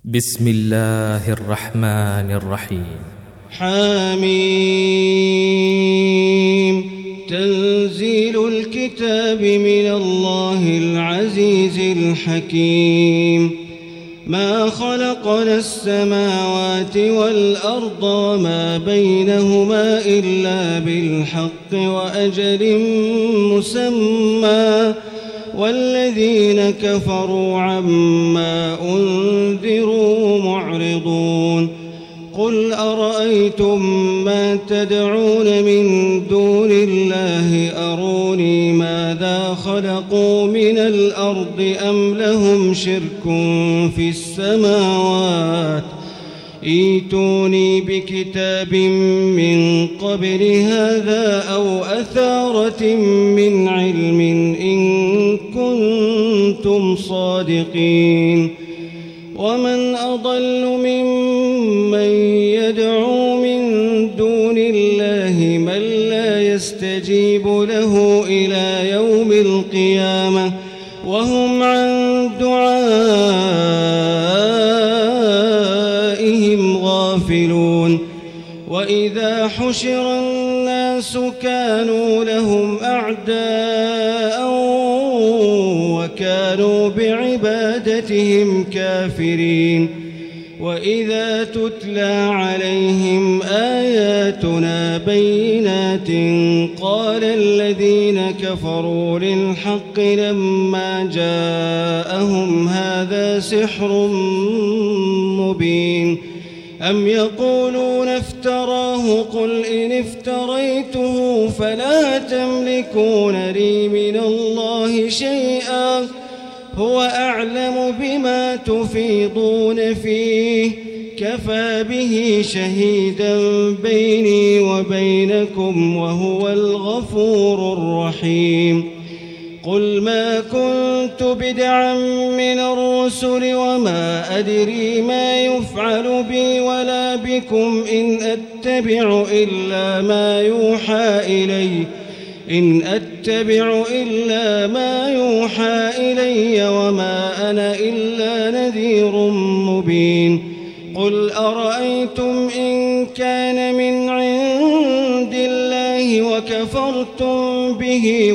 بسم الله الرحمن الرحيم. حميم. تنزيل الكتاب من الله العزيز الحكيم. ما خلقنا السماوات والأرض وما بينهما إلا بالحق وأجل مسمى، والذين كفروا عما أنذروا معرضون. قل أرأيتم ما تدعون من دون الله أروني ماذا خلقوا من الأرض أم لهم شرك في السماوات، ائتوني بكتاب من قبل هذا أو أثارة من علم إن كنتم صادقين. ومن أضل ممن يدعو من دون الله من لا يستجيب له إلى يوم القيامة وهم عن دعائهم غافلون. وإذا حشر الناس كانوا لهم أعداء وكانوا بعبادتهم كافرين. وإذا تتلى عليهم آياتنا بينات قال الذين كفروا للحق لما جاءهم هذا سحر مبين. أم يقولون افتراه قل إن افتريته فلا تملكون لي من الله شيئا هو أعلم بما تفيضون فيه كفى به شهيدا بيني وبينكم وهو الغفور الرحيم. قل ما كنت بدعا من الرسل وما أدري ما يفعل بي ولا بكم إن أتبع إلا ما يوحى إلي وما أنا إلا نذير مبين. قل أرأيتم إن كان من عند الله وكفرتم به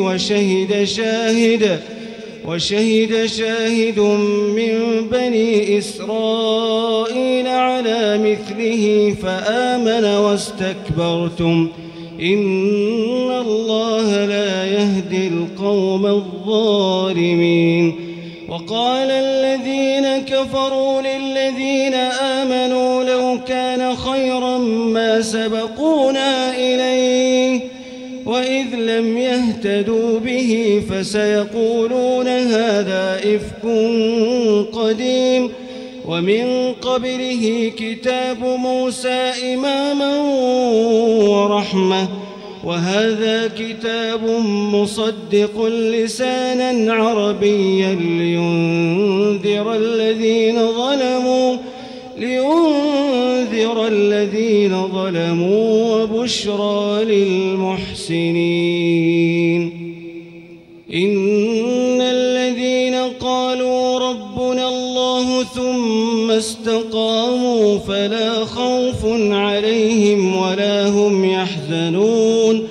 وشهد شاهد من بني إسرائيل على مثله فآمن واستكبرتم إن الله لا يهدي القوم الظالمين. وقال الذين كفروا للذين آمنوا لو كان خيرا ما سبقونا إليه وإذ لم يهتدوا به فسيقولون هذا إفك قديم. ومن قبله كتاب موسى إماما ورحمة وهذا كتاب مصدق لسانا عربيا لينذر الذين ظلموا وبشرى للمحسنين. إن الذين قالوا ربنا الله ثم استقاموا فلا خوف عليهم ولا هم يحزنون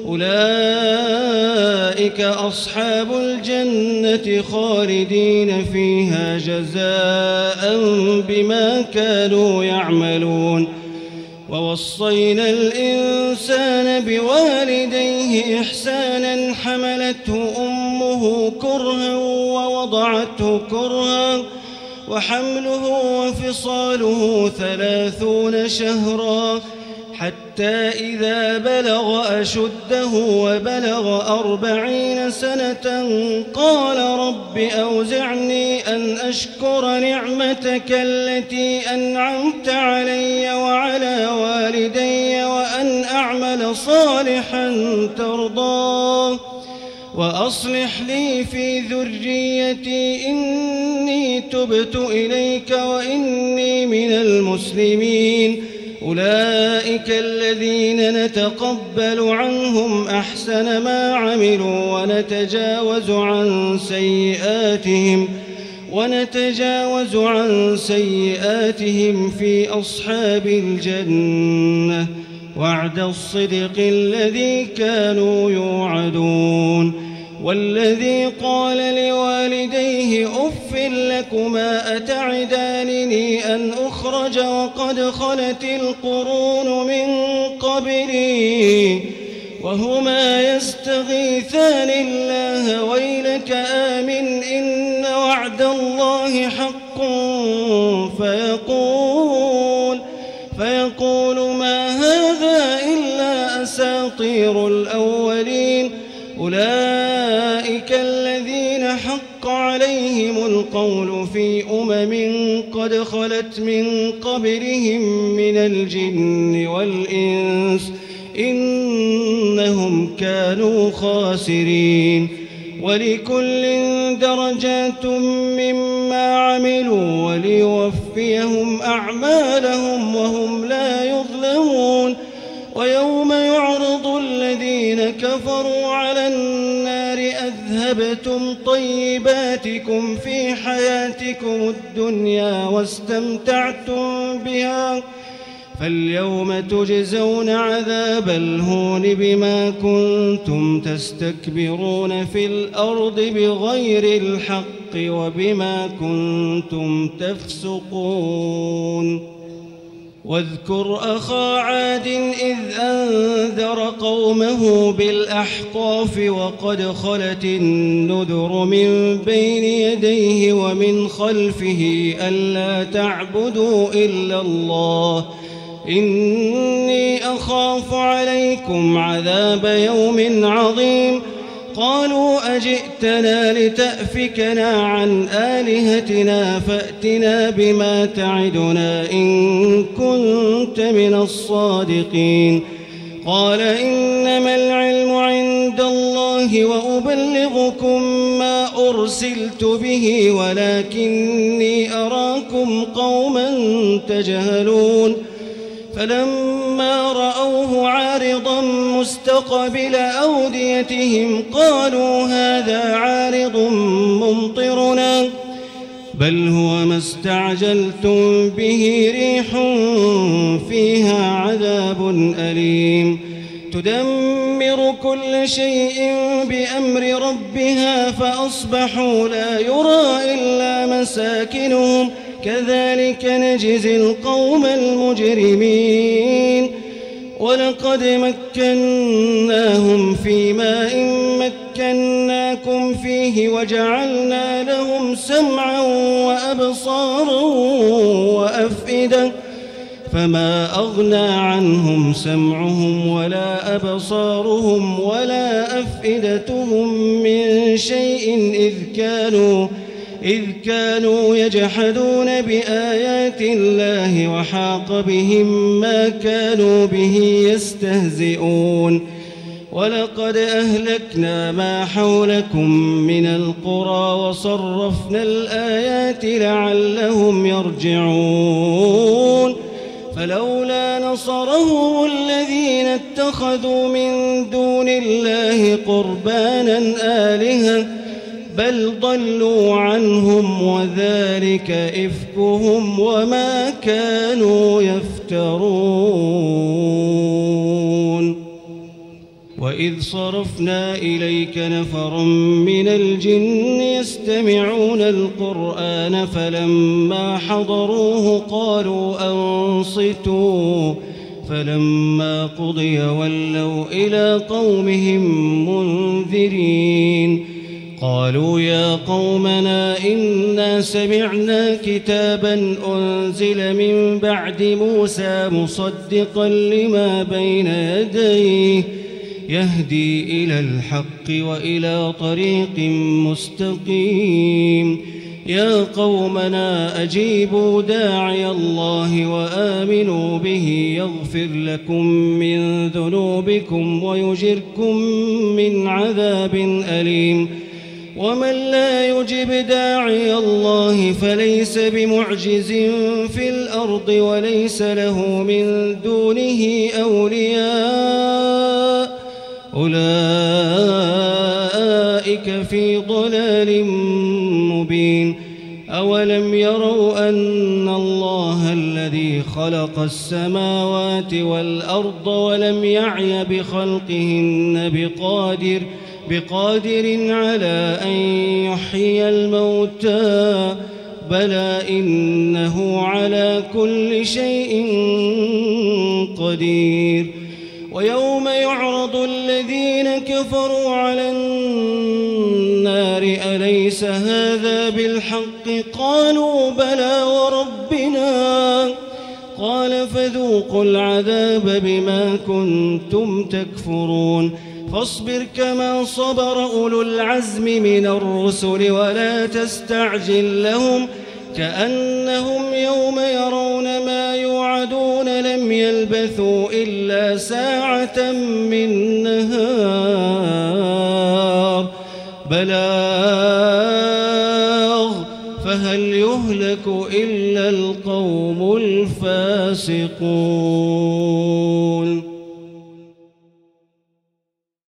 أولئك أصحاب الجنة خالدين فيها جزاء بما كانوا يعملون. ووصينا الإنسان بوالديه إحسانا حملته أمه كرها ووضعته كرها وحمله وفصاله 30 شهرا حتى إذا بلغ أشده وبلغ 40 سنة قال رب أوزعني أن أشكر نعمتك التي أنعمت علي وعلى والدي وأن أعمل صالحا ترضاه وأصلح لي في ذريتي إني تبت إليك وإني من المسلمين. أولئك الذين نتقبل عنهم أحسن ما عملوا ونتجاوز عن سيئاتهم ونتجاوز عن سيئاتهم في أصحاب الجنة وعد الصدق الذي كانوا يوعدون. والذي قال لوالديه أف لكما أتعدانني أن أخرج وقد خلت القرون من قبلي وهما يستغيثان الله ويلك آمن إن وعد الله حق فيقول ما هذا إلا أساطير الأولين. أولئك الذين حق عليهم القول في قد خلت من قبلهم من الجن والإنس إنهم كانوا خاسرين. ولكل درجات مما عملوا وليوفيهم أعمالهم وهم لا يظلمون. ويوم يعرض الذين كفروا على النار أذهبتم طيباتكم في حياتكم الدنيا واستمتعتم بها فاليوم تجزون عذاب الهون بما كنتم تستكبرون في الأرض بغير الحق وبما كنتم تفسقون. واذكر أخا عاد إذ أنذر قومه بالأحقاف وقد خلت النذر من بين يديه ومن خلفه ألا تعبدوا إلا الله إني أخاف عليكم عذاب يوم عظيم. قالوا أجئتنا لتأفكنا عن آلهتنا فأتنا بما تعدنا إن كنت من الصادقين. قال إنما العلم عند الله وأبلغكم ما أرسلت به ولكني أراكم قوما تجهلون. فلما رأوه عارضا مستقبل أوديتهم قالوا هذا عارض ممطرنا بل هو ما استعجلتم به ريح فيها عذاب أليم تدمر كل شيء بأمر ربها فأصبحوا لا يرى إلا مساكنهم كذلك نجزي القوم المجرمين. ولقد مكناهم في ماء مكناكم فيه وجعلنا لهم سمعا وأبصارا وأفئدة فما أغنى عنهم سمعهم ولا أبصارهم ولا أفئدتهم من شيء إذ كانوا يجحدون بآيات الله وحاق بهم ما كانوا به يستهزئون. ولقد أهلكنا ما حولكم من القرى وصرفنا الآيات لعلهم يرجعون. فلولا نصرهم الذين اتخذوا من دون الله قربانا آلهة بل ضلوا عنهم وذلك إفكهم وما كانوا يفترون. وإذ صرفنا إليك نفرا من الجن يستمعون القرآن فلما حضروه قالوا أنصتوا فلما قضي ولوا إلى قومهم منذرين. قالوا يا قومنا إنا سمعنا كتابا أنزل من بعد موسى مصدقا لما بين يديه يهدي إلى الحق وإلى طريق مستقيم. يا قومنا أجيبوا داعي الله وآمنوا به يغفر لكم من ذنوبكم ويجركم من عذاب أليم. ومن لا يجب داعي الله فليس بمعجز في الأرض وليس له من دونه أولياء أولئك في ضلال مبين. الذي خلق السماوات والأرض ولم يعي بخلقهن بقادر على أن يحيي الموتى بلى إنه على كل شيء قدير. ويوم يعرض الذين كفروا على النار أليس هذا بالحق قالوا بلى وربنا قال فذوقوا العذاب بما كنتم تكفرون. فاصبر كما صبر أولو العزم من الرسل ولا تستعجل لهم كأنهم يوم يرون ما يوعدون لم يلبثوا إلا ساعة من نهار بلاغ فهل يهلك إلا القوم الفاسقون.